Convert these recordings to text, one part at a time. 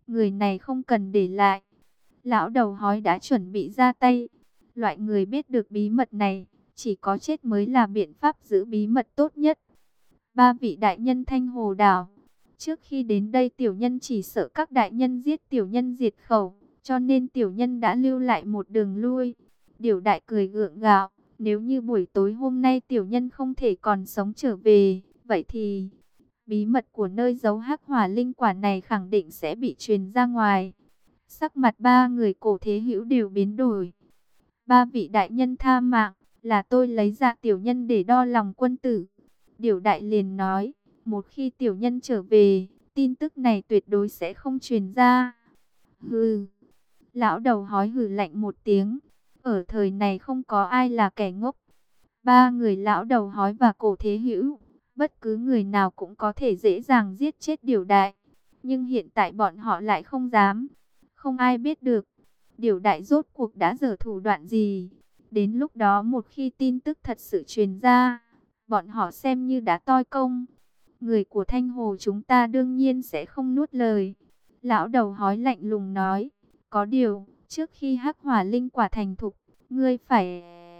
người này không cần để lại. Lão đầu hói đã chuẩn bị ra tay. Loại người biết được bí mật này, chỉ có chết mới là biện pháp giữ bí mật tốt nhất. Ba vị đại nhân Thanh Hồ Đảo. Trước khi đến đây tiểu nhân chỉ sợ các đại nhân giết tiểu nhân diệt khẩu, cho nên tiểu nhân đã lưu lại một đường lui. Điểu đại cười gượng gạo, nếu như buổi tối hôm nay tiểu nhân không thể còn sống trở về, vậy thì bí mật của nơi giấu hắc hỏa linh quả này khẳng định sẽ bị truyền ra ngoài. Sắc mặt ba người Cổ Thế Hữu đều biến đổi. Ba vị đại nhân tha mạng, là tôi lấy ra tiểu nhân để đo lòng quân tử. Điểu đại liền nói, một khi tiểu nhân trở về, tin tức này tuyệt đối sẽ không truyền ra. Hừ, lão đầu hói hừ lạnh một tiếng. Ở thời này không có ai là kẻ ngốc. Ba người lão đầu hói và Cổ Thế Hữu, bất cứ người nào cũng có thể dễ dàng giết chết Điểu đại. Nhưng hiện tại bọn họ lại không dám. Không ai biết được Điểu đại rốt cuộc đã giở thủ đoạn gì. Đến lúc đó một khi tin tức thật sự truyền ra, bọn họ xem như đã toi công. Người của Thanh Hồ chúng ta đương nhiên sẽ không nuốt lời. Lão đầu hói lạnh lùng nói, có điều, trước khi hắc hỏa linh quả thành thục, ngươi phải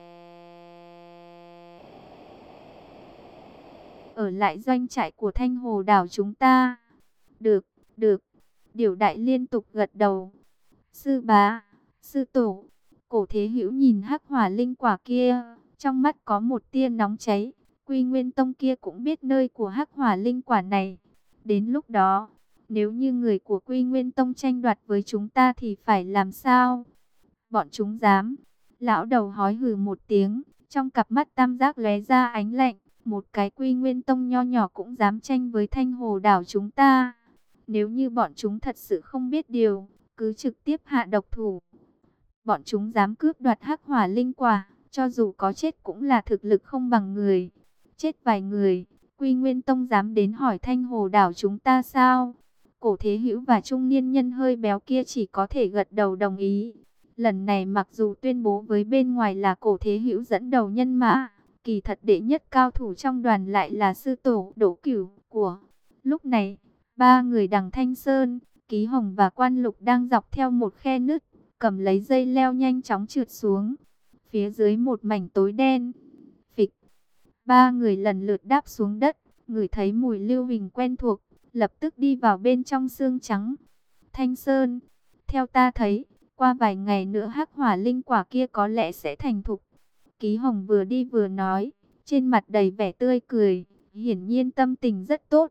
ở lại doanh trại của Thanh Hồ đảo chúng ta. Được, được. Điểu đại liên tục gật đầu. Sư bá, sư tổ. Cổ Thế Hữu nhìn hắc hỏa linh quả kia, trong mắt có một tia nóng cháy. Quy Nguyên Tông kia cũng biết nơi của hắc hỏa linh quả này. Đến lúc đó, nếu như người của Quy Nguyên Tông tranh đoạt với chúng ta thì phải làm sao? Bọn chúng dám. Lão đầu hói hừ một tiếng, trong cặp mắt tam giác lóe ra ánh lạnh. Một cái Quy Nguyên Tông nho nhỏ cũng dám tranh với Thanh Hồ đảo chúng ta. Nếu như bọn chúng thật sự không biết điều, cứ trực tiếp hạ độc thủ. Bọn chúng dám cướp đoạt hắc hỏa linh quả, cho dù có chết cũng là thực lực không bằng người. Chết vài người, Quy Nguyên Tông dám đến hỏi Thanh Hồ đảo chúng ta sao? Cổ Thế Hữu và trung niên nhân hơi béo kia chỉ có thể gật đầu đồng ý. Lần này mặc dù tuyên bố với bên ngoài là Cổ Thế Hữu dẫn đầu nhân mã, kỳ thật đệ nhất cao thủ trong đoàn lại là sư tổ Đỗ Cửu của. Lúc này, ba người Đằng Thanh Sơn, Ký Hồng và Quan Lục đang dọc theo một khe nứt, cầm lấy dây leo nhanh chóng trượt xuống. Phía dưới một mảnh tối đen. Phịch. Ba người lần lượt đáp xuống đất, ngửi thấy mùi lưu huỳnh quen thuộc, lập tức đi vào bên trong xương trắng. Thanh Sơn, theo ta thấy, qua vài ngày nữa hắc hỏa linh quả kia có lẽ sẽ thành thục. Ký Hồng vừa đi vừa nói, trên mặt đầy vẻ tươi cười, hiển nhiên tâm tình rất tốt.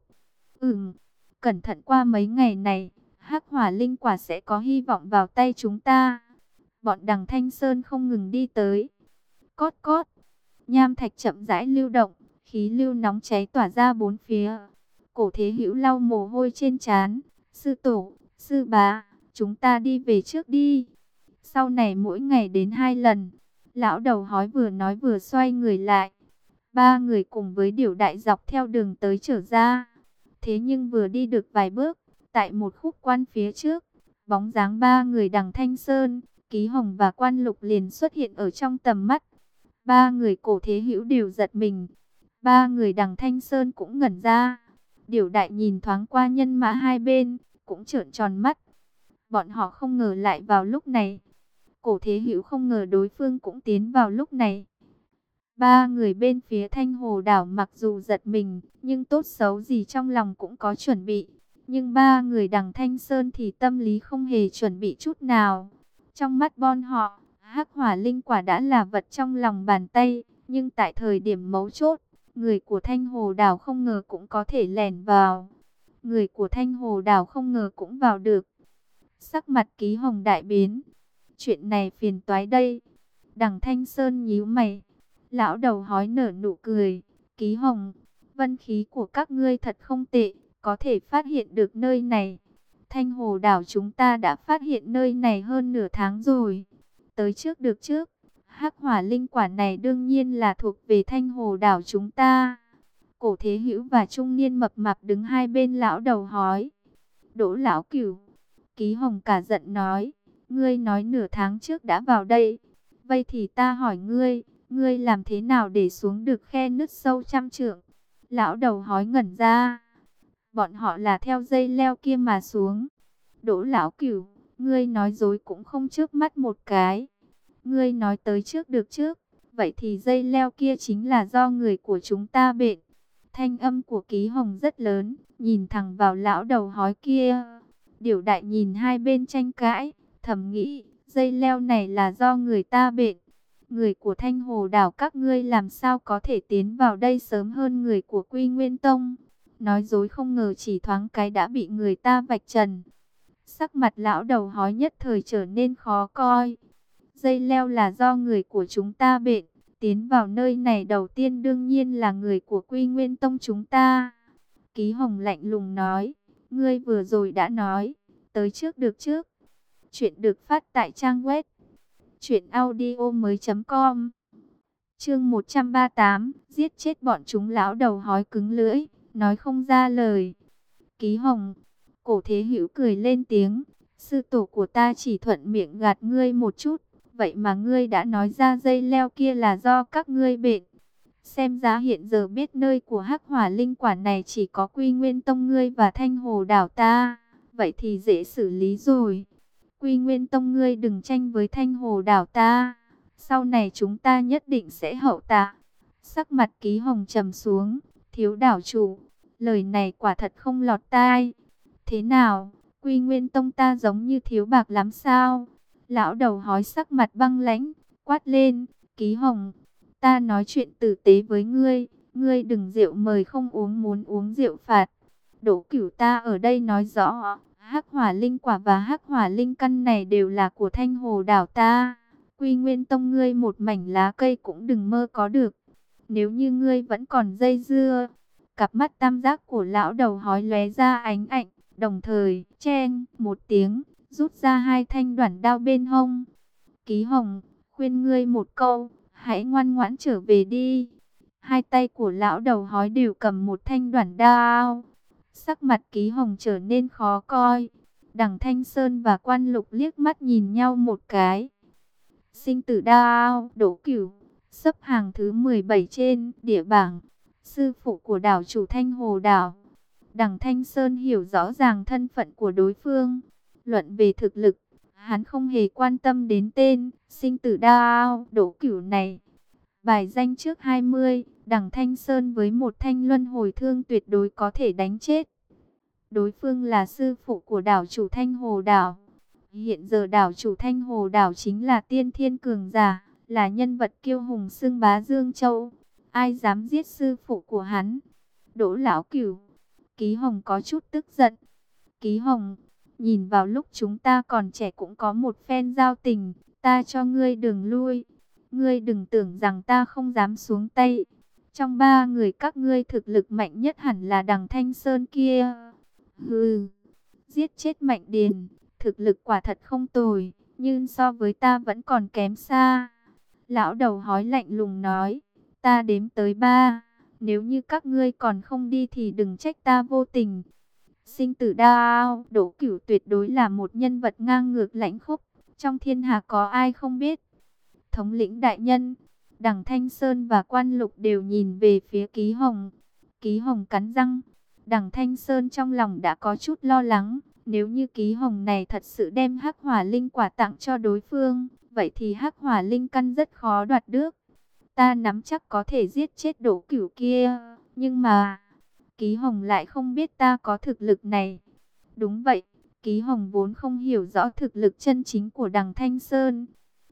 Cẩn thận qua mấy ngày này, hắc hỏa linh quả sẽ có hy vọng vào tay chúng ta. Bọn Đằng Thanh Sơn không ngừng đi tới. Cót cót, nham thạch chậm rãi lưu động, khí lưu nóng cháy tỏa ra bốn phía. Cổ Thế Hữu lau mồ hôi trên trán. Sư tổ, sư bá, chúng ta đi về trước đi. Sau này mỗi ngày đến 2 lần. Lão đầu hói vừa nói vừa xoay người lại. Ba người cùng với Điểu đại dọc theo đường tới trở ra. Thế nhưng vừa đi được vài bước, tại một khúc quan phía trước, bóng dáng ba người Đằng Thanh Sơn, Ký Hồng và Quan Lục liền xuất hiện ở trong tầm mắt. Ba người Cổ Thế Hữu đều giật mình. Ba người Đằng Thanh Sơn cũng ngẩn ra. Điểu đại nhìn thoáng qua nhân mã hai bên, cũng trợn tròn mắt. Bọn họ không ngờ lại vào lúc này. Cổ Thế Hữu không ngờ đối phương cũng tiến vào lúc này. Ba người bên phía Thanh Hồ đảo mặc dù giật mình, nhưng tốt xấu gì trong lòng cũng có chuẩn bị. Nhưng ba người Đằng Thanh Sơn thì tâm lý không hề chuẩn bị chút nào. Trong mắt bọn họ, hắc hỏa linh quả đã là vật trong lòng bàn tay. Nhưng tại thời điểm mấu chốt, người của Thanh Hồ đảo không ngờ cũng có thể lẻn vào. Người của Thanh Hồ đảo không ngờ cũng vào được. Sắc mặt Ký Hồng đại biến. Chuyện này phiền toái đây. Đằng Thanh Sơn nhíu mày. Lão đầu hói nở nụ cười. Ký Hồng, vân khí của các ngươi thật không tệ, có thể phát hiện được nơi này. Thanh Hồ đảo chúng ta đã phát hiện nơi này hơn nửa tháng rồi. Tới trước được trước. Hắc hỏa linh quả này đương nhiên là thuộc về Thanh Hồ đảo chúng ta. Cổ Thế Hữu và trung niên mập mạp đứng hai bên lão đầu hói. Đỗ lão Cửu. Ký Hồng cả giận nói. Ngươi nói nửa tháng trước đã vào đây. Vậy thì ta hỏi ngươi, ngươi làm thế nào để xuống được khe nứt sâu trăm trượng? Lão đầu hói ngẩn ra. Bọn họ là theo dây leo kia mà xuống. Đỗ lão cửu, ngươi nói dối cũng không chớp mắt một cái. Ngươi nói tới trước được trước, vậy thì dây leo kia chính là do người của chúng ta bện. Thanh âm của Ký Hồng rất lớn, nhìn thẳng vào lão đầu hói kia. Điểu đại nhìn hai bên tranh cãi, thầm nghĩ, dây leo này là do người ta bện. Người của Thanh Hồ đảo các ngươi làm sao có thể tiến vào đây sớm hơn người của Quy Nguyên Tông. Nói dối không ngờ chỉ thoáng cái đã bị người ta vạch trần. Sắc mặt lão đầu hói nhất thời trở nên khó coi. Dây leo là do người của chúng ta bện. Tiến vào nơi này đầu tiên đương nhiên là người của Quy Nguyên Tông chúng ta. Ký Hồng lạnh lùng nói. Ngươi vừa rồi đã nói. Tới trước được trước. Chuyện được phát tại trang web truyệnaudiomoi.com. Chương 138, giết chết bọn chúng. Lão đầu hói cứng lưỡi, nói không ra lời. Ký Hồng, Cổ Thế Hữu cười lên tiếng, sư tổ của ta chỉ thuận miệng gạt ngươi một chút, vậy mà ngươi đã nói ra dây leo kia là do các ngươi bện. Xem ra hiện giờ biết nơi của Hắc Hỏa Linh Quả này chỉ có Quy Nguyên Tông ngươi và Thanh Hồ đảo ta, vậy thì dễ xử lý rồi. Quy Nguyên Tông ngươi đừng tranh với Thanh Hồ đảo ta, sau này chúng ta nhất định sẽ hậu tạ. Sắc mặt Ký Hồng trầm xuống, thiếu đảo chủ, lời này quả thật không lọt tai. Thế nào, Quy Nguyên Tông ta giống như thiếu bạc lắm sao? Lão đầu hói sắc mặt băng lãnh, quát lên, Ký Hồng, ta nói chuyện tử tế với ngươi, ngươi đừng rượu mời không uống muốn uống rượu phạt. Đỗ Cửu ta ở đây nói rõ, Hắc Hỏa Linh Quả và Hắc Hỏa Linh Căn này đều là của Thanh Hồ đảo ta. Quy Nguyên Tông ngươi một mảnh lá cây cũng đừng mơ có được. Nếu như ngươi vẫn còn dây dưa, cặp mắt tam giác của lão đầu hói lóe ra ánh ảnh, đồng thời cheng một tiếng, rút ra hai thanh đoản đao bên hông. Ký Hồng, khuyên ngươi một câu, hãy ngoan ngoãn trở về đi. Hai tay của lão đầu hói đều cầm một thanh đoản đao. Sắc mặt Ký Hồng trở nên khó coi. Đằng Thanh Sơn và Quan Lục liếc mắt nhìn nhau một cái. Sinh tử đao, Đỗ Cửu, xếp hàng thứ 17 trên địa bảng, sư phụ của đảo chủ Thanh Hồ đảo. Đằng Thanh Sơn hiểu rõ ràng thân phận của đối phương. Luận về thực lực, hắn không hề quan tâm đến tên sinh tử đao, Đỗ Cửu này. Bài danh trước 20, đằng Thanh Sơn với một thanh luân hồi thương tuyệt đối có thể đánh chết. Đối phương là sư phụ của đảo chủ Thanh Hồ đảo. Hiện giờ đảo chủ Thanh Hồ đảo chính là tiên thiên cường giả, là nhân vật kiêu hùng xưng bá Dương Châu. Ai dám giết sư phụ của hắn? Đỗ lão cửu. Ký Hồng có chút tức giận. Ký Hồng, nhìn vào lúc chúng ta còn trẻ cũng có một phen giao tình, ta cho ngươi đường lui. Ngươi đừng tưởng rằng ta không dám xuống tay. Trong ba người các ngươi thực lực mạnh nhất hẳn là đằng Thanh Sơn kia. Hừ, giết chết Mạnh Điền, thực lực quả thật không tồi, nhưng so với ta vẫn còn kém xa. Lão đầu hói lạnh lùng nói, ta đếm tới 3, nếu như các ngươi còn không đi thì đừng trách ta vô tình. Sinh tử đao, Đỗ Cửu tuyệt đối là một nhân vật ngang ngược lãnh khốc, trong thiên hạ có ai không biết. Thống lĩnh đại nhân, đằng Thanh Sơn và Quan Lục đều nhìn về phía Ký Hồng. Ký Hồng cắn răng, đằng Thanh Sơn trong lòng đã có chút lo lắng. Nếu như Ký Hồng này thật sự đem Hắc Hỏa Linh Quả tặng cho đối phương, vậy thì Hắc Hỏa Linh Căn rất khó đoạt được. Ta nắm chắc có thể giết chết Đỗ Cửu kia, nhưng mà Ký Hồng lại không biết ta có thực lực này. Đúng vậy, Ký Hồng vốn không hiểu rõ thực lực chân chính của đằng Thanh Sơn.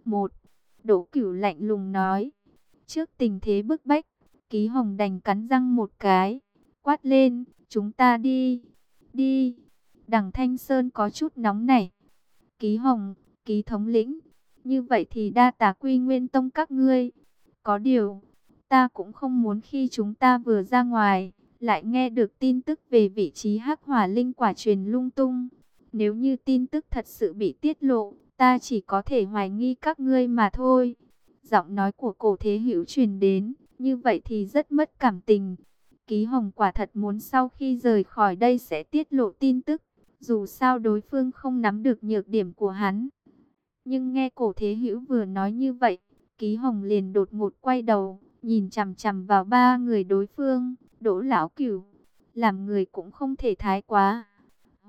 Đỗ Cửu lạnh lùng nói. Trước tình thế bức bách, Ký Hồng đành cắn răng một cái, quát lên, chúng ta đi, đi. Đằng Thanh Sơn có chút nóng nảy. Ký Hồng, Ký thống lĩnh, như vậy thì đa tạ Quy Nguyên Tông các ngươi. Có điều, ta cũng không muốn khi chúng ta vừa ra ngoài, lại nghe được tin tức về vị trí Hắc Hỏa Linh Quả truyền lung tung. Nếu như tin tức thật sự bị tiết lộ, ta chỉ có thể hoài nghi các ngươi mà thôi. Giọng nói của Cổ Thế Hữu truyền đến, như vậy thì rất mất cảm tình. Ký Hồng quả thật muốn sau khi rời khỏi đây sẽ tiết lộ tin tức, dù sao đối phương không nắm được nhược điểm của hắn. Nhưng nghe Cổ Thế Hữu vừa nói như vậy, Ký Hồng liền đột ngột quay đầu, nhìn chằm chằm vào ba người đối phương. Đỗ lão cửu, làm người cũng không thể thái quá.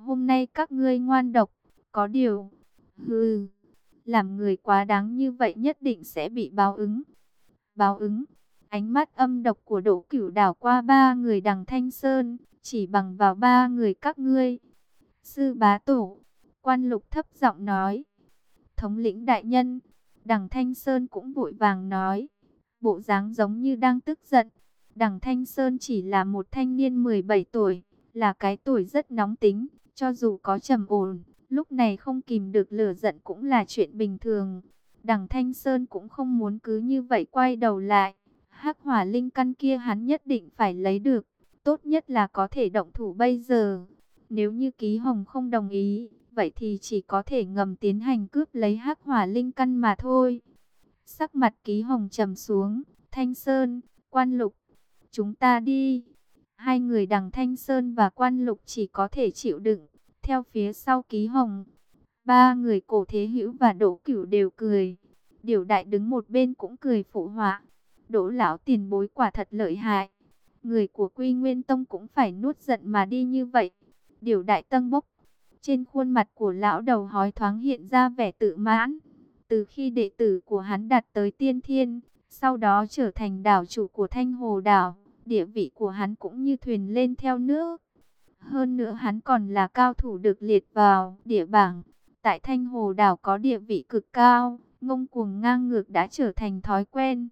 Hôm nay các ngươi ngoan độc, có điều, hừ, làm người quá đáng như vậy nhất định sẽ bị báo ứng. Báo ứng. Ánh mắt âm độc của Đỗ Cửu đảo qua ba người Đằng Thanh Sơn, chỉ bằng vào ba người các ngươi. Sư bá tổ, Quan Lục thấp giọng nói. Thống lĩnh đại nhân, Đằng Thanh Sơn cũng vội vàng nói, bộ dáng giống như đang tức giận. Đằng Thanh Sơn chỉ là một thanh niên 17 tuổi, là cái tuổi rất nóng tính, cho dù có trầm ổn, lúc này không kìm được lửa giận cũng là chuyện bình thường. Đằng Thanh Sơn cũng không muốn cứ như vậy quay đầu lại. Hắc hỏa linh căn kia hắn nhất định phải lấy được, tốt nhất là có thể động thủ bây giờ. Nếu như Ký Hồng không đồng ý, vậy thì chỉ có thể ngầm tiến hành cướp lấy hắc hỏa linh căn mà thôi. Sắc mặt Ký Hồng trầm xuống, Thanh Sơn, Quan Lục, chúng ta đi. Hai người Đằng Thanh Sơn và Quan Lục chỉ có thể chịu đựng, theo phía sau Ký Hồng. Ba người Cổ Thế Hữu và Đỗ Cửu đều cười. Điểu Đại đứng một bên cũng cười phụ họa. Đỗ lão tiền bối quả thật lợi hại. Người của Quy Nguyên Tông cũng phải nuốt giận mà đi như vậy. Điểu Đại tâng bốc. Trên khuôn mặt của lão đầu hói thoáng hiện ra vẻ tự mãn. Từ khi đệ tử của hắn đạt tới tiên thiên, sau đó trở thành đảo chủ của Thanh Hồ đảo, địa vị của hắn cũng như thuyền lên theo nước. Hơn nữa hắn còn là cao thủ được liệt vào địa bảng. Tại Thanh Hồ đảo có địa vị cực cao, ngông cuồng ngang ngược đã trở thành thói quen.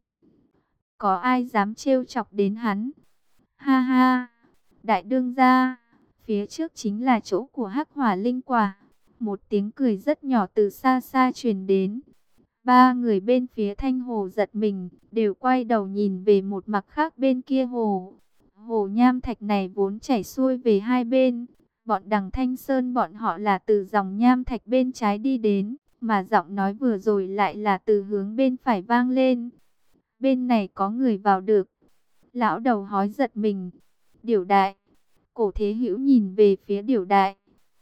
Có ai dám trêu chọc đến hắn? Ha ha, đại đương gia, phía trước chính là chỗ của hắc hỏa linh quả. Một tiếng cười rất nhỏ từ xa xa truyền đến. Ba người bên phía Thanh Hồ giật mình, đều quay đầu nhìn về một mặt khác bên kia hồ. Hồ nham thạch này vốn chảy xuôi về hai bên. Bọn Đằng Thanh Sơn bọn họ là từ dòng nham thạch bên trái đi đến, mà giọng nói vừa rồi lại là từ hướng bên phải vang lên. Bên này có người vào được. Lão đầu hói giật mình. Điểu Đại. Cổ Thế Hữu nhìn về phía Điểu Đại.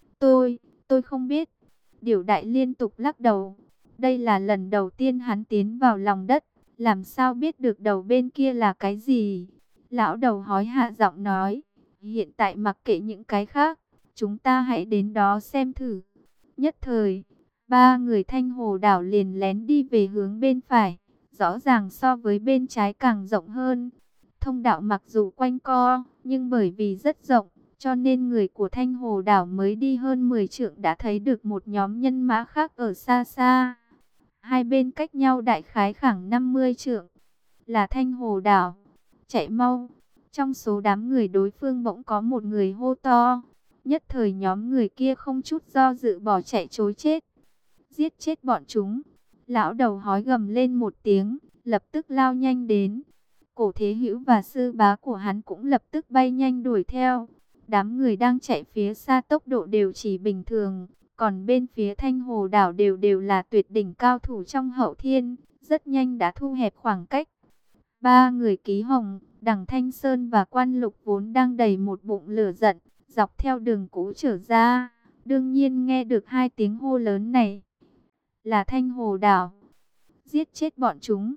Tôi không biết. Điểu Đại liên tục lắc đầu. Đây là lần đầu tiên hắn tiến vào lòng đất, làm sao biết được đầu bên kia là cái gì? Lão đầu hói hạ giọng nói, hiện tại mặc kệ những cái khác, chúng ta hãy đến đó xem thử. Nhất thời, ba người Thanh Hồ đảo liền lén đi về hướng bên phải, rõ ràng so với bên trái càng rộng hơn. Thông đạo mặc dù quanh co, nhưng bởi vì rất rộng, cho nên người của Thanh Hồ đảo mới đi hơn 10 trượng đã thấy được một nhóm nhân mã khác ở xa xa. Hai bên cách nhau đại khái khoảng 50 trượng, là Thanh Hồ đảo. Chạy mau! Trong số đám người đối phương bỗng có một người hô to. Nhất thời nhóm người kia không chút do dự bỏ chạy trối chết. Giết chết bọn chúng! Lão đầu hói gầm lên một tiếng, lập tức lao nhanh đến. Cổ Thế Hữu và sư bá của hắn cũng lập tức bay nhanh đuổi theo. Đám người đang chạy phía xa tốc độ đều chỉ bình thường, còn bên phía Thanh Hồ đảo đều là tuyệt đỉnh cao thủ trong hậu thiên, rất nhanh đã thu hẹp khoảng cách. Ba người Ký Hồng, Đằng Thanh Sơn và Quan Lục vốn đang đầy một bụng lửa giận, dọc theo đường cũ trở ra, đương nhiên nghe được hai tiếng hô lớn này. Là Thanh Hồ đảo. Giết chết bọn chúng.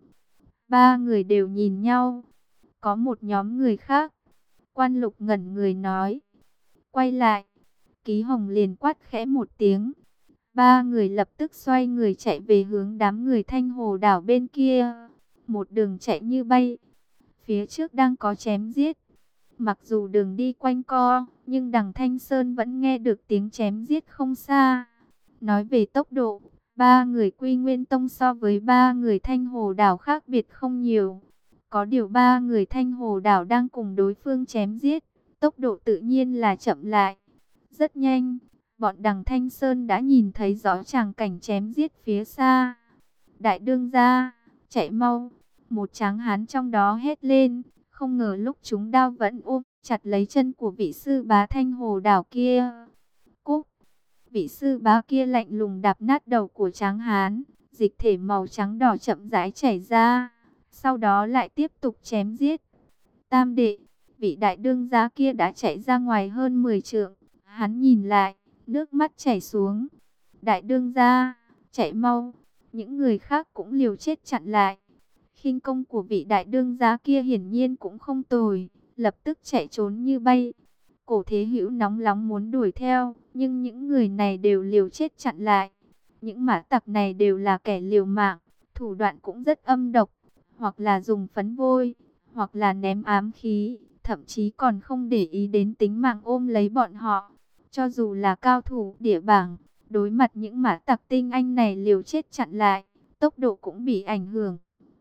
Ba người đều nhìn nhau. Có một nhóm người khác. Quan Lục ngẩn người nói. Quay lại. Ký Hồng liền quát khẽ một tiếng. Ba người lập tức xoay người chạy về hướng đám người Thanh Hồ đảo bên kia. Một đường chạy như bay. Phía trước đang có chém giết. Mặc dù đường đi quanh co, nhưng Đằng Thanh Sơn vẫn nghe được tiếng chém giết không xa. Nói về tốc độ, ba người Quy Nguyên Tông so với ba người Thanh Hồ đảo khác biệt không nhiều. Có điều ba người Thanh Hồ đảo đang cùng đối phương chém giết, tốc độ tự nhiên là chậm lại. Rất nhanh, bọn Đằng Thanh Sơn đã nhìn thấy rõ tràng cảnh chém giết phía xa. Đại đương gia, chạy mau! Một tráng hán trong đó hét lên, không ngờ lúc chúng đao vẫn ôm chặt lấy chân của vị sư bá Thanh Hồ đảo kia. Cúc! Vị sư bá kia lạnh lùng đạp nát đầu của tráng hán, dịch thể màu trắng đỏ chậm rãi chảy ra, sau đó lại tiếp tục chém giết. Tam đệ, vị đại đương gia kia đã chạy ra ngoài hơn 10 trượng, hắn nhìn lại, nước mắt chảy xuống. Đại đương gia, chạy mau! Những người khác cũng liều chết chặn lại. Khinh công của vị đại đương gia kia hiển nhiên cũng không tồi, lập tức chạy trốn như bay. Cổ Thế Hữu nóng nóng muốn đuổi theo, nhưng những người này đều liều chết chặn lại. Những mã tặc này đều là kẻ liều mạng, thủ đoạn cũng rất âm độc, hoặc là dùng phấn vôi, hoặc là ném ám khí, thậm chí còn không để ý đến tính mạng ôm lấy bọn họ. Cho dù là cao thủ địa bảng, đối mặt những mã tặc tinh anh này liều chết chặn lại, tốc độ cũng bị ảnh hưởng.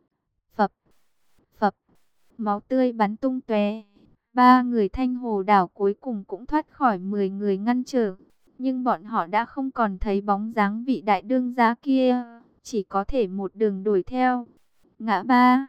Phập, phập, máu tươi bắn tung tóe. Ba người Thanh Hồ Đảo cuối cùng cũng thoát khỏi 10 người ngăn trở. Nhưng bọn họ đã không còn thấy bóng dáng vị đại đương gia kia, chỉ có thể một đường đuổi theo. Ngã ba.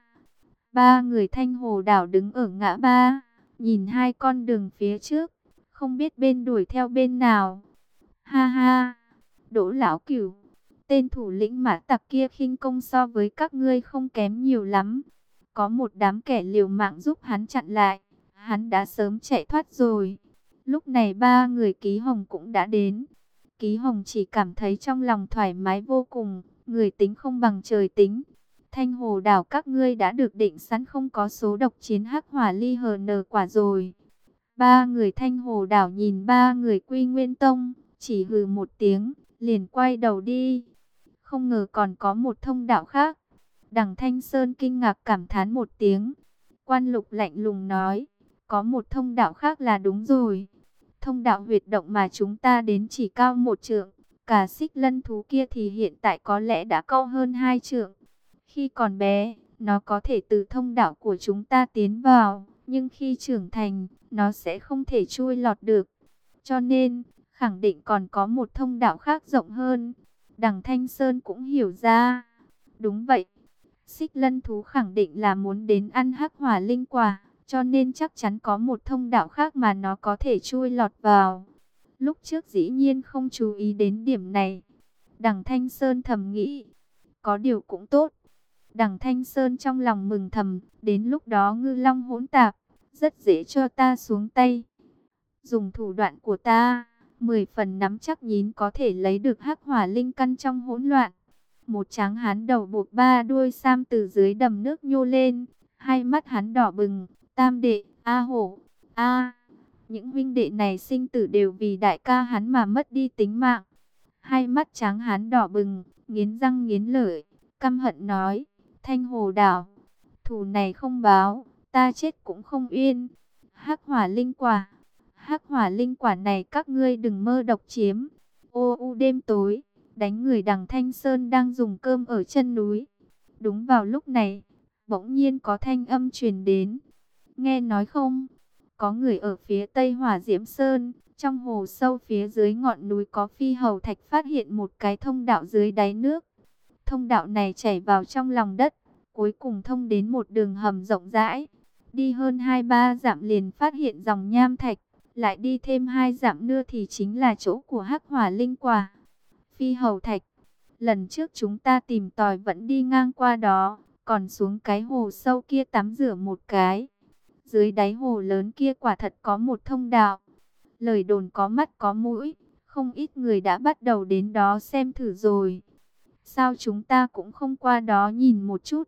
Ba người Thanh Hồ Đảo đứng ở ngã ba, nhìn hai con đường phía trước, không biết bên đuổi theo bên nào. Ha ha, Đỗ lão cửu, tên thủ lĩnh mã tặc kia khinh công so với các ngươi không kém nhiều lắm. Có một đám kẻ liều mạng giúp hắn chặn lại, hắn đã sớm chạy thoát rồi. Lúc này ba người Ký Hồng cũng đã đến. Ký Hồng chỉ cảm thấy trong lòng thoải mái vô cùng, người tính không bằng trời tính. Thanh Hồ Đảo các ngươi đã được định sẵn không có số độc chiến hắc hỏa ly hờ nờ quả rồi. Ba người Thanh Hồ Đảo nhìn ba người Quy Nguyên Tông, chỉ hừ một tiếng, liền quay đầu đi. Không ngờ còn có một thông đạo khác. Đằng Thanh Sơn kinh ngạc cảm thán một tiếng. Quan Lục lạnh lùng nói, có một thông đạo khác là đúng rồi. Thông đạo huyệt động mà chúng ta đến chỉ cao 1 trượng, cả xích lân thú kia thì hiện tại có lẽ đã cao hơn 2 trượng. Khi còn bé, nó có thể từ thông đạo của chúng ta tiến vào, nhưng khi trưởng thành, nó sẽ không thể chui lọt được. Cho nên, khẳng định còn có một thông đạo khác rộng hơn. Đằng Thanh Sơn cũng hiểu ra. Đúng vậy, xích lân thú khẳng định là muốn đến ăn hắc hỏa linh quả, cho nên chắc chắn có một thông đạo khác mà nó có thể chui lọt vào. Lúc trước dĩ nhiên không chú ý đến điểm này. Đằng Thanh Sơn thầm nghĩ, có điều cũng tốt. Đằng Thanh Sơn trong lòng mừng thầm, đến lúc đó ngư long hỗn tạp, rất dễ cho ta xuống tay. Dùng thủ đoạn của ta, 10 phần nắm chắc nhín có thể lấy được hắc hỏa linh căn trong hỗn loạn. Một tráng hán đầu buộc 3 đuôi sam từ dưới đầm nước nhô lên, hai mắt hắn đỏ bừng. Tam đệ, A Hổ, A, những huynh đệ này sinh tử đều vì đại ca hắn mà mất đi tính mạng. Hai mắt tráng hán đỏ bừng, nghiến răng nghiến lợi, căm hận nói, Thanh Hồ Đảo, thù này không báo, ta chết cũng không yên. Hắc hỏa linh quả, hắc hỏa linh quả này các ngươi đừng mơ độc chiếm. Ô u đêm tối, đánh người đằng Thanh Sơn đang dùng cơm ở chân núi. Đúng vào lúc này, bỗng nhiên có thanh âm truyền đến. Nghe nói không, có người ở phía tây Hỏa Diễm Sơn, trong hồ sâu phía dưới ngọn núi có phi hầu thạch phát hiện một cái thông đạo dưới đáy nước. Thông đạo này chảy vào trong lòng đất, cuối cùng thông đến một đường hầm rộng rãi. Đi hơn 2-3 dặm liền phát hiện dòng nham thạch, lại đi thêm 2 dặm nữa thì chính là chỗ của hắc hỏa linh quả. Phi hầu thạch, lần trước chúng ta tìm tòi vẫn đi ngang qua đó, còn xuống cái hồ sâu kia tắm rửa một cái. Dưới đáy hồ lớn kia quả thật có một thông đạo. Lời đồn có mắt có mũi, không ít người đã bắt đầu đến đó xem thử rồi. Sao chúng ta cũng không qua đó nhìn một chút?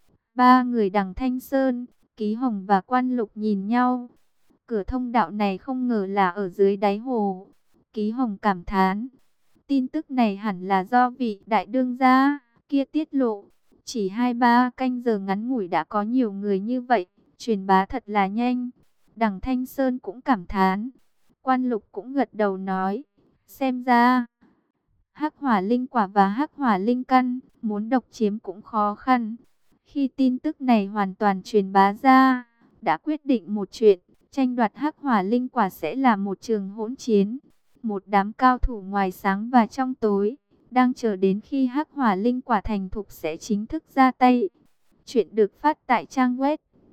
Ba người đằng Thanh Sơn, Ký Hồng và Quan Lục nhìn nhau. Cửa thông đạo này không ngờ là ở dưới đáy hồ. Ký Hồng cảm thán, tin tức này hẳn là do vị đại đương gia kia tiết lộ. Chỉ 2-3 canh giờ ngắn ngủi đã có nhiều người như vậy, truyền bá thật là nhanh. Đằng Thanh Sơn cũng cảm thán. Quan Lục cũng gật đầu nói, xem ra hắc hỏa linh quả và hắc hỏa linh căn muốn độc chiếm cũng khó khăn. Khi tin tức này hoàn toàn truyền bá ra, đã quyết định một chuyện, tranh đoạt hắc hỏa linh quả sẽ là một trường hỗn chiến. Một đám cao thủ ngoài sáng và trong tối, đang chờ đến khi hắc hỏa linh quả thành thục sẽ chính thức ra tay. Chuyện được phát tại trang web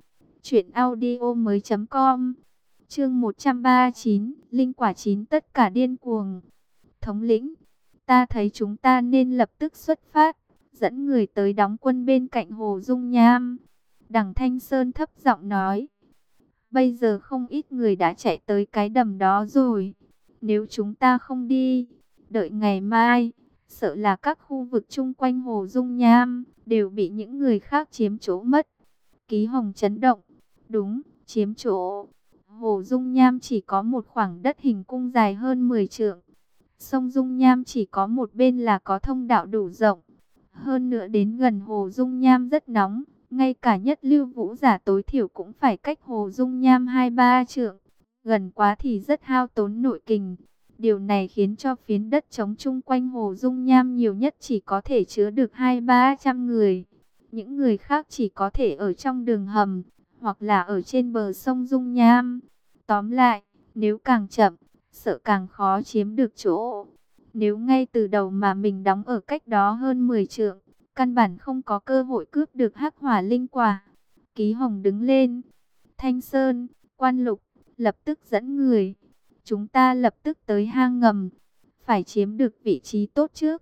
truyệnaudiomoi.com. Chương 139, linh quả chín tất cả điên cuồng. Thống lĩnh, ta thấy chúng ta nên lập tức xuất phát, dẫn người tới đóng quân bên cạnh hồ Dung Nham. Đằng Thanh Sơn thấp giọng nói, bây giờ không ít người đã chạy tới cái đầm đó rồi. Nếu chúng ta không đi, đợi ngày mai, sợ là các khu vực chung quanh hồ Dung Nham đều bị những người khác chiếm chỗ mất. Ký Hồng chấn động, đúng, chiếm chỗ. Hồ Dung Nham chỉ có một khoảng đất hình cung dài hơn 10 trượng. Sông Dung Nham chỉ có một bên là có thông đạo đủ rộng. Hơn nữa đến gần Hồ Dung Nham rất nóng. Ngay cả nhất lưu vũ giả tối thiểu cũng phải cách Hồ Dung Nham 2-3 trượng. Gần quá thì rất hao tốn nội kình. Điều này khiến cho phiến đất trống chung quanh Hồ Dung Nham nhiều nhất chỉ có thể chứa được 200-300 người. Những người khác chỉ có thể ở trong đường hầm, hoặc là ở trên bờ sông Dung Nham. Tóm lại, nếu càng chậm, sợ càng khó chiếm được chỗ. Nếu ngay từ đầu mà mình đóng ở cách đó hơn 10 trượng, căn bản không có cơ hội cướp được hắc hỏa linh quả. Ký Hồng đứng lên. Thanh Sơn, Quan Lục, lập tức dẫn người. Chúng ta lập tức tới hang ngầm. Phải chiếm được vị trí tốt trước.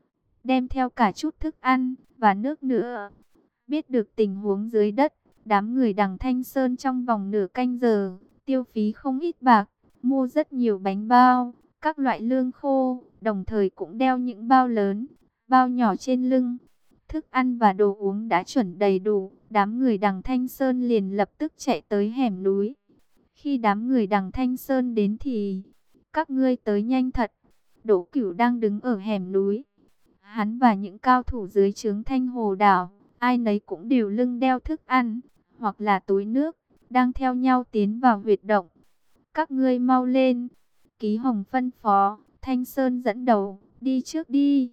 Đem theo cả chút thức ăn và nước nữa. Biết được tình huống dưới đất, đám người đằng Thanh Sơn trong vòng nửa canh giờ, tiêu phí không ít bạc, mua rất nhiều bánh bao, các loại lương khô, đồng thời cũng đeo những bao lớn, bao nhỏ trên lưng. Thức ăn và đồ uống đã chuẩn đầy đủ, đám người đằng Thanh Sơn liền lập tức chạy tới hẻm núi. Khi đám người đằng Thanh Sơn đến thì, các ngươi tới nhanh thật. Đỗ Cửu đang đứng ở hẻm núi. Hắn và những cao thủ dưới trướng Thanh Hồ Đảo, ai nấy cũng đều lưng đeo thức ăn, hoặc là túi nước, đang theo nhau tiến vào huyệt động. Các ngươi mau lên. Ký Hồng phân phó, Thanh Sơn dẫn đầu, đi trước đi.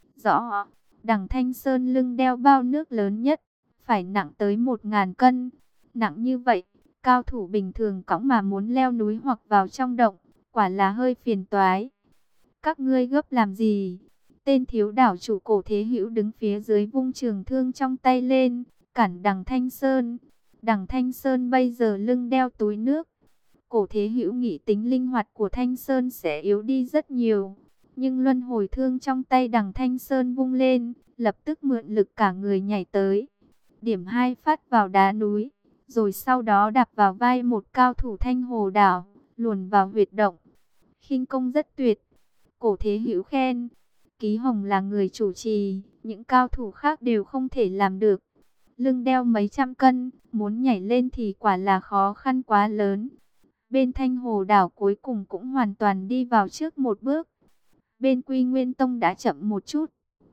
Rõ, đằng Thanh Sơn lưng đeo bao nước lớn nhất, phải nặng tới 1000 cân. Nặng như vậy, cao thủ bình thường cõng mà muốn leo núi hoặc vào trong động, quả là hơi phiền toái. Các ngươi gấp làm gì? Tên thiếu đảo chủ Cổ Thế Hữu đứng phía dưới vung trường thương trong tay lên, cản đằng Thanh Sơn. Đằng Thanh Sơn bây giờ lưng đeo túi nước. Cổ Thế Hữu nghĩ tính linh hoạt của Thanh Sơn sẽ yếu đi rất nhiều. Nhưng luân hồi thương trong tay đằng Thanh Sơn vung lên, lập tức mượn lực cả người nhảy tới. Điểm 2 phát vào đá núi, rồi sau đó đạp vào vai một cao thủ Thanh Hồ Đảo, luồn vào huyệt động. Khinh công rất tuyệt. Cổ Thế Hữu khen. Ký Hồng là người chủ trì, những cao thủ khác đều không thể làm được. Lưng đeo mấy trăm cân, muốn nhảy lên thì quả là khó khăn quá lớn. Bên Thanh Hồ Đảo cuối cùng cũng hoàn toàn đi vào trước một bước. Bên Quy Nguyên Tông đã chậm một chút.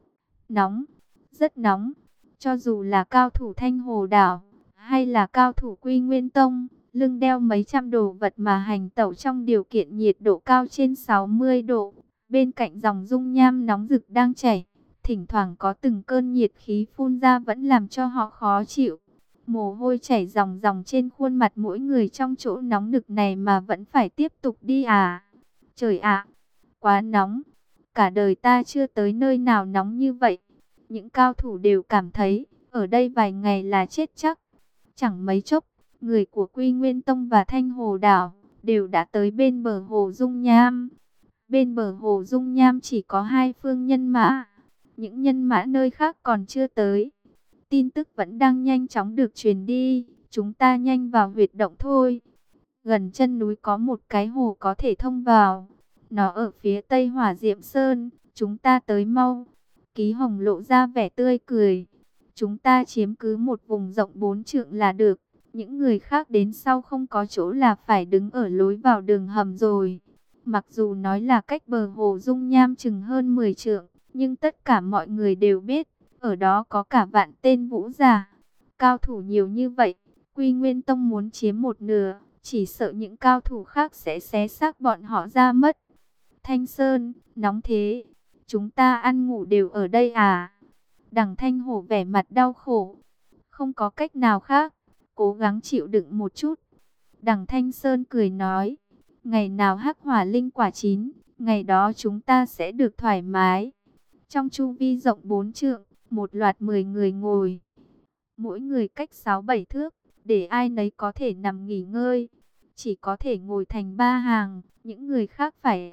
Nóng, rất nóng. Cho dù là cao thủ Thanh Hồ Đảo, hay là cao thủ Quy Nguyên Tông, lưng đeo mấy trăm đồ vật mà hành tẩu trong điều kiện nhiệt độ cao trên 60 độ. Bên cạnh dòng dung nham nóng rực đang chảy, thỉnh thoảng có từng cơn nhiệt khí phun ra vẫn làm cho họ khó chịu. Mồ hôi chảy ròng ròng trên khuôn mặt mỗi người trong chỗ nóng nực này mà vẫn phải tiếp tục đi à. Trời ạ, quá nóng. Cả đời ta chưa tới nơi nào nóng như vậy. Những cao thủ đều cảm thấy, ở đây vài ngày là chết chắc. Chẳng mấy chốc, người của Quy Nguyên Tông và Thanh Hồ Đảo đều đã tới bên bờ Hồ Dung Nham. Bên bờ Hồ Dung Nham chỉ có 2 phương nhân mã. Những nhân mã nơi khác còn chưa tới. Tin tức vẫn đang nhanh chóng được truyền đi. Chúng ta nhanh vào huyệt động thôi. Gần chân núi có một cái hồ có thể thông vào. Nó ở phía tây Hỏa Diệm Sơn. Chúng ta tới mau. Ký Hồng lộ ra vẻ tươi cười. Chúng ta chiếm cứ một vùng rộng 4 trượng là được. Những người khác đến sau không có chỗ là phải đứng ở lối vào đường hầm rồi. Mặc dù nói là cách bờ Hồ Dung Nham chừng hơn 10 trượng, nhưng tất cả mọi người đều biết, ở đó có cả vạn tên vũ giả. Cao thủ nhiều như vậy, Quy Nguyên Tông muốn chiếm một nửa, chỉ sợ những cao thủ khác sẽ xé xác bọn họ ra mất. Thanh Sơn, nóng thế, chúng ta ăn ngủ đều ở đây à? Đằng Thanh Hổ vẻ mặt đau khổ, không có cách nào khác, cố gắng chịu đựng một chút. Đằng Thanh Sơn cười nói, ngày nào hắc hỏa linh quả chín, ngày đó chúng ta sẽ được thoải mái. Trong chu vi rộng 4 trượng, một loạt 10 người ngồi. Mỗi người cách 6-7 thước, để ai nấy có thể nằm nghỉ ngơi. Chỉ có thể ngồi thành 3 hàng, những người khác phải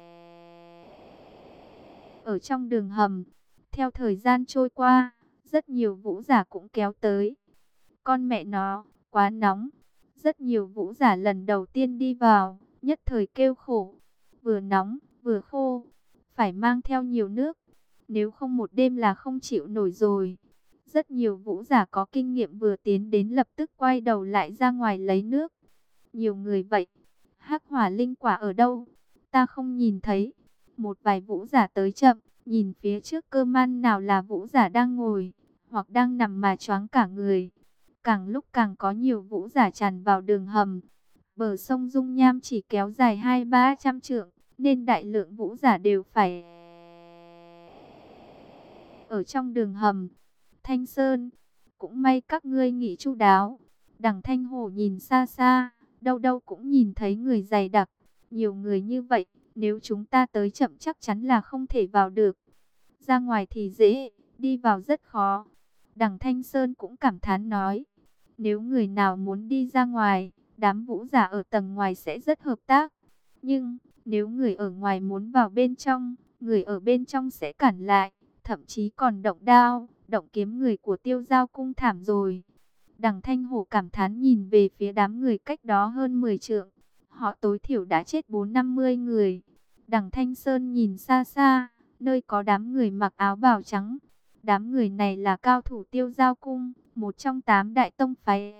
ở trong đường hầm. Theo thời gian trôi qua, rất nhiều vũ giả cũng kéo tới. Con mẹ nó, quá nóng. Rất nhiều vũ giả lần đầu tiên đi vào, nhất thời kêu khổ. Vừa nóng, vừa khô, phải mang theo nhiều nước. Nếu không một đêm là không chịu nổi rồi. Rất nhiều vũ giả có kinh nghiệm vừa tiến đến lập tức quay đầu lại ra ngoài lấy nước. Nhiều người vậy. Hắc hỏa linh quả ở đâu? Ta không nhìn thấy. Một vài vũ giả tới chậm, nhìn phía trước cơ man nào là vũ giả đang ngồi, hoặc đang nằm mà choáng cả người. Càng lúc càng có nhiều vũ giả tràn vào đường hầm. Bờ sông Dung Nham chỉ kéo dài 200-300 trượng, nên đại lượng vũ giả đều phải ở trong đường hầm. Thanh Sơn, cũng may các ngươi nghĩ chu đáo. Đằng Thanh Hổ nhìn xa xa, đâu đâu cũng nhìn thấy người dày đặc. Nhiều người như vậy, nếu chúng ta tới chậm chắc chắn là không thể vào được. Ra ngoài thì dễ, đi vào rất khó. Đằng Thanh Sơn cũng cảm thán nói, nếu người nào muốn đi ra ngoài, đám vũ giả ở tầng ngoài sẽ rất hợp tác. Nhưng, nếu người ở ngoài muốn vào bên trong, người ở bên trong sẽ cản lại, thậm chí còn động đao, động kiếm người của Tiêu Giao cung thảm rồi. Đằng Thanh Hổ cảm thán nhìn về phía đám người cách đó hơn 10 trượng. Họ tối thiểu đã chết 450 người. Đằng Thanh Sơn nhìn xa xa, nơi có đám người mặc áo bào trắng. Đám người này là cao thủ Tiêu Giao cung, một trong 8 đại tông phái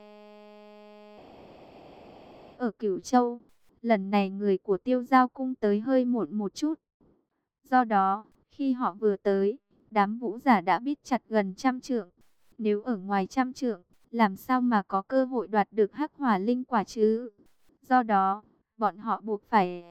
ở Cửu Châu. Lần này người của Tiêu Giao cung tới hơi muộn một chút. Do đó, khi họ vừa tới, đám vũ giả đã bít chặt gần 100 trượng. Nếu ở ngoài 100 trượng, làm sao mà có cơ hội đoạt được hắc hỏa linh quả chứ? Do đó, bọn họ buộc phải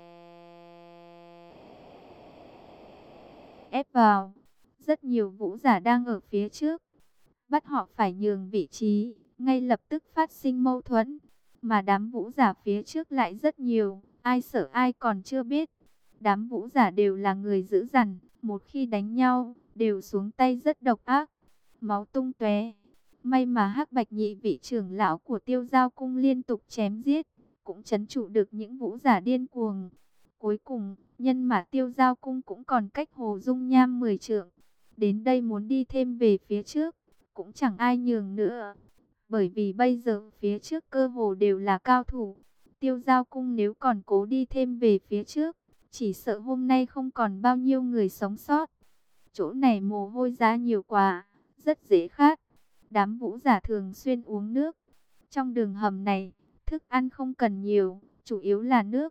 ép vào. Rất nhiều vũ giả đang ở phía trước, bắt họ phải nhường vị trí, ngay lập tức phát sinh mâu thuẫn. Mà đám vũ giả phía trước lại rất nhiều, ai sợ ai còn chưa biết. Đám vũ giả đều là người dữ dằn, một khi đánh nhau, đều xuống tay rất độc ác, máu tung tóe. May mà Hắc Bạch nhị vị trưởng lão của Tiêu Giao cung liên tục chém giết, cũng trấn trụ được những vũ giả điên cuồng. Cuối cùng, nhân mã Tiêu Giao cung cũng còn cách Hồ Dung Nham 10 trượng. Đến đây muốn đi thêm về phía trước, cũng chẳng ai nhường nữa. Bởi vì bây giờ phía trước cơ hồ đều là cao thủ. Tiêu Giao cung nếu còn cố đi thêm về phía trước, chỉ sợ hôm nay không còn bao nhiêu người sống sót. Chỗ này mồ hôi ra nhiều quá, rất dễ khát. Đám vũ giả thường xuyên uống nước. Trong đường hầm này, thức ăn không cần nhiều, chủ yếu là nước.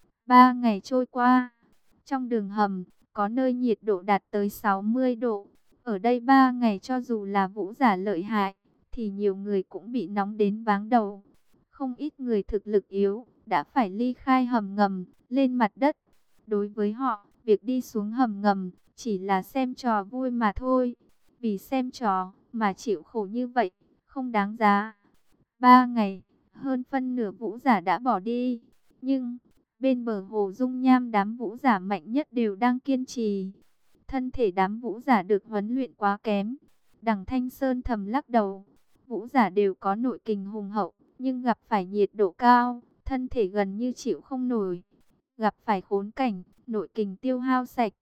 3 ngày trôi qua, trong đường hầm, có nơi nhiệt độ đạt tới 60 độ. Ở đây 3 ngày cho dù là vũ giả lợi hại, thì nhiều người cũng bị nóng đến váng đầu. Không ít người thực lực yếu, đã phải ly khai hầm ngầm, lên mặt đất. Đối với họ, việc đi xuống hầm ngầm, chỉ là xem trò vui mà thôi. Vì xem trò, mà chịu khổ như vậy, không đáng giá. 3 ngày, hơn phân nửa vũ giả đã bỏ đi. Nhưng, bên bờ hồ Dung Nham đám vũ giả mạnh nhất đều đang kiên trì. Thân thể đám vũ giả được huấn luyện quá kém. Đằng Thanh Sơn thầm lắc đầu. Vũ giả đều có nội kình hùng hậu, nhưng gặp phải nhiệt độ cao, thân thể gần như chịu không nổi. Gặp phải khốn cảnh, nội kình tiêu hao sạch.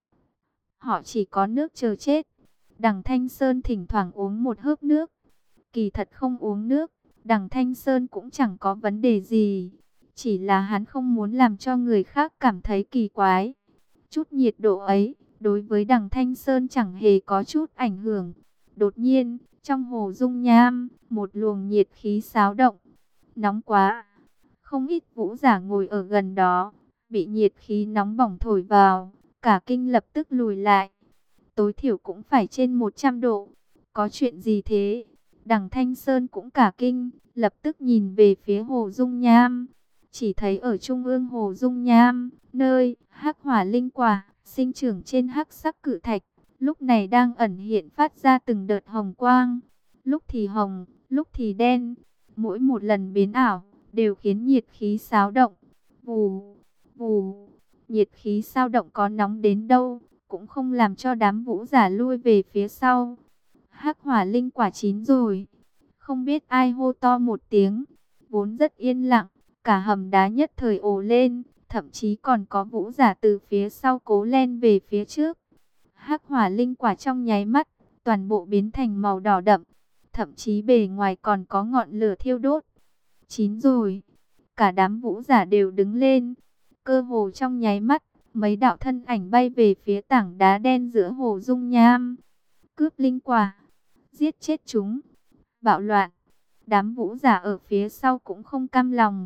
Họ chỉ có nước chờ chết. Đằng Thanh Sơn thỉnh thoảng uống một hớp nước. Kỳ thật không uống nước, đằng Thanh Sơn cũng chẳng có vấn đề gì. Chỉ là hắn không muốn làm cho người khác cảm thấy kỳ quái. Chút nhiệt độ ấy, đối với đằng Thanh Sơn chẳng hề có chút ảnh hưởng. Đột nhiên, trong hồ Dung Nham, một luồng nhiệt khí xáo động. Nóng quá! Không ít vũ giả ngồi ở gần đó, bị nhiệt khí nóng bỏng thổi vào, cả kinh lập tức lùi lại. Tối thiểu cũng phải trên 100 độ. Có chuyện gì thế? Đằng Thanh Sơn cũng cả kinh, lập tức nhìn về phía hồ Dung Nham. Chỉ thấy ở trung ương hồ Dung Nham, nơi hắc hỏa linh quả sinh trưởng trên hắc sắc cự thạch, lúc này đang ẩn hiện phát ra từng đợt hồng quang. Lúc thì hồng, lúc thì đen, mỗi một lần biến ảo, đều khiến nhiệt khí xáo động. Vù, vù, nhiệt khí xao động có nóng đến đâu, cũng không làm cho đám vũ giả lui về phía sau. Hắc hỏa linh quả chín rồi. Không biết ai hô to một tiếng, vốn rất yên lặng, cả hầm đá nhất thời ồ lên, thậm chí còn có vũ giả từ phía sau cố len về phía trước. Hắc hỏa linh quả trong nháy mắt, toàn bộ biến thành màu đỏ đậm, thậm chí bề ngoài còn có ngọn lửa thiêu đốt. Chín rồi. Cả đám vũ giả đều đứng lên. Cơ hồ trong nháy mắt, mấy đạo thân ảnh bay về phía tảng đá đen giữa hồ Dung Nham. Cướp linh quả, giết chết chúng. Bạo loạn. Đám vũ giả ở phía sau cũng không cam lòng.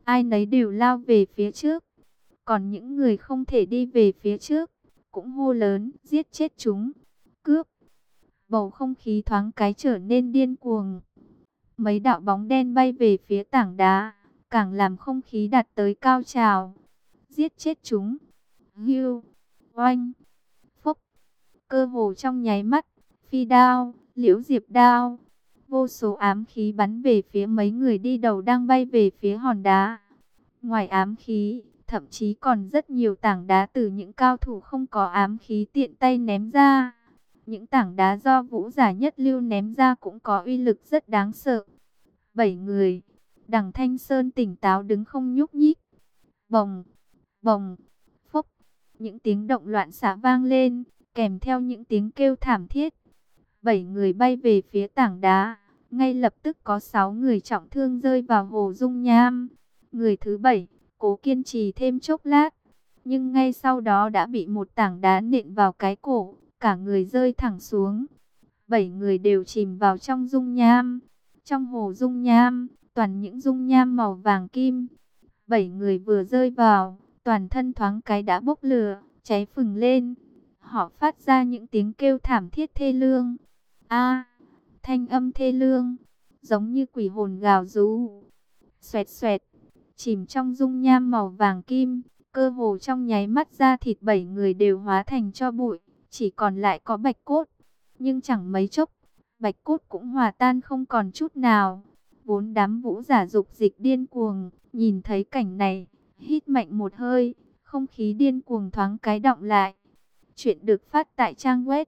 ai nấy đều lao về phía trước. Còn những người không thể đi về phía trước, cũng hô lớn, giết chết chúng, cướp. Bầu không khí thoáng cái trở nên điên cuồng. Mấy đạo bóng đen bay về phía tảng đá, càng làm không khí đạt tới cao trào. Giết chết chúng. Hưu, oanh, phốc. Cơ hồ trong nháy mắt, phi đao, liễu diệp đao. Vô số ám khí bắn về phía mấy người đi đầu đang bay về phía hòn đá. Ngoài ám khí, thậm chí còn rất nhiều tảng đá từ những cao thủ không có ám khí tiện tay ném ra. Những tảng đá do vũ giả nhất lưu ném ra cũng có uy lực rất đáng sợ. 7 người, Đằng Thanh Sơn tỉnh táo đứng không nhúc nhích. Bồng, bồng, phốc, những tiếng động loạn xạ vang lên, kèm theo những tiếng kêu thảm thiết. 7 người bay về phía tảng đá, ngay lập tức có 6 người trọng thương rơi vào hồ dung nham. Người thứ 7 cố kiên trì thêm chốc lát, nhưng ngay sau đó đã bị một tảng đá nện vào cái cổ, cả người rơi thẳng xuống. 7 người đều chìm vào trong dung nham. Trong hồ dung nham, toàn những dung nham màu vàng kim. 7 người vừa rơi vào, toàn thân thoáng cái đã bốc lửa, cháy phừng lên. Họ phát ra những tiếng kêu thảm thiết thê lương. A, thanh âm thê lương, giống như quỷ hồn gào rú. Xoẹt xoẹt, chìm trong dung nham màu vàng kim, cơ hồ trong nháy mắt da thịt 7 người đều hóa thành tro bụi, chỉ còn lại có bạch cốt. Nhưng chẳng mấy chốc, bạch cốt cũng hòa tan không còn chút nào. Vốn đám vũ giả dục dịch điên cuồng, nhìn thấy cảnh này, hít mạnh một hơi, không khí điên cuồng thoáng cái đọng lại. Chuyện được phát tại trang web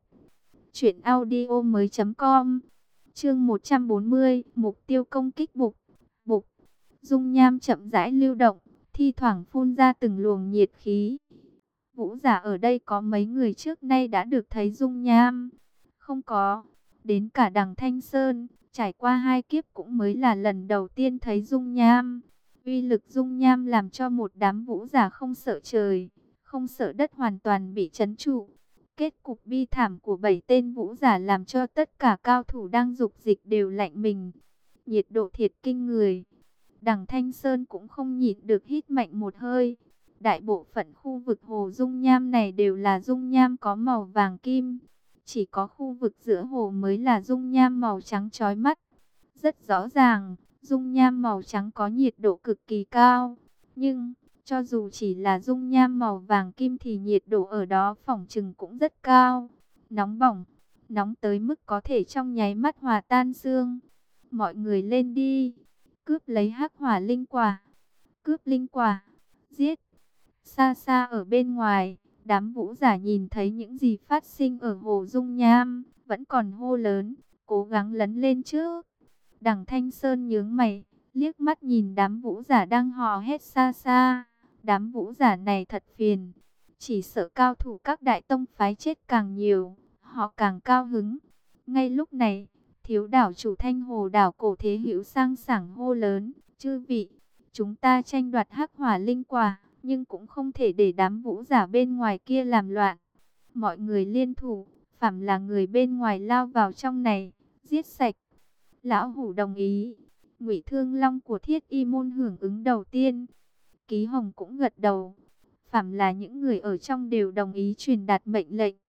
truyệnaudiomoi.com. Chương 140, mục tiêu công kích bục. Bục. Dung nham chậm rãi lưu động, thi thoảng phun ra từng luồng nhiệt khí. Vũ giả ở đây có mấy người trước nay đã được thấy dung nham? Không có. Đến cả Đằng Thanh Sơn, trải qua 2 kiếp cũng mới là lần đầu tiên thấy dung nham. Uy lực dung nham làm cho một đám vũ giả không sợ trời, không sợ đất hoàn toàn bị trấn trụ. Kết cục bi thảm của 7 tên vũ giả làm cho tất cả cao thủ đang dục dịch đều lạnh mình. Nhiệt độ thiệt kinh người. Đằng Thanh Sơn cũng không nhịn được hít mạnh một hơi. Đại bộ phận khu vực hồ dung nham này đều là dung nham có màu vàng kim. Chỉ có khu vực giữa hồ mới là dung nham màu trắng chói mắt. Rất rõ ràng, dung nham màu trắng có nhiệt độ cực kỳ cao. Nhưng, cho dù chỉ là dung nham màu vàng kim thì nhiệt độ ở đó phỏng chừng cũng rất cao. Nóng bỏng, nóng tới mức có thể trong nháy mắt hòa tan xương. Mọi người lên đi, cướp lấy hắc hỏa linh quả. Cướp linh quả, giết. Xa xa ở bên ngoài, đám vũ giả nhìn thấy những gì phát sinh ở hồ dung nham, vẫn còn hô lớn, cố gắng lấn lên trước. Đằng Thanh Sơn nhướng mày, liếc mắt nhìn đám vũ giả đang hò hét xa xa. Đám vũ giả này thật phiền, chỉ sợ cao thủ các đại tông phái chết càng nhiều, họ càng cao hứng. Ngay lúc này, thiếu đảo chủ Thanh Hồ đảo Cổ Thế Hữu sang sảng hô lớn, chư vị, chúng ta tranh đoạt hắc hỏa linh quả, nhưng cũng không thể để đám vũ giả bên ngoài kia làm loạn. Mọi người liên thủ, phàm là người bên ngoài lao vào trong này, giết sạch. Lão Hủ đồng ý. Ngụy Thương Long của Thiết Y môn hưởng ứng đầu tiên. Ký Hồng cũng gật đầu. Phàm là những người ở trong đều đồng ý truyền đạt mệnh lệnh.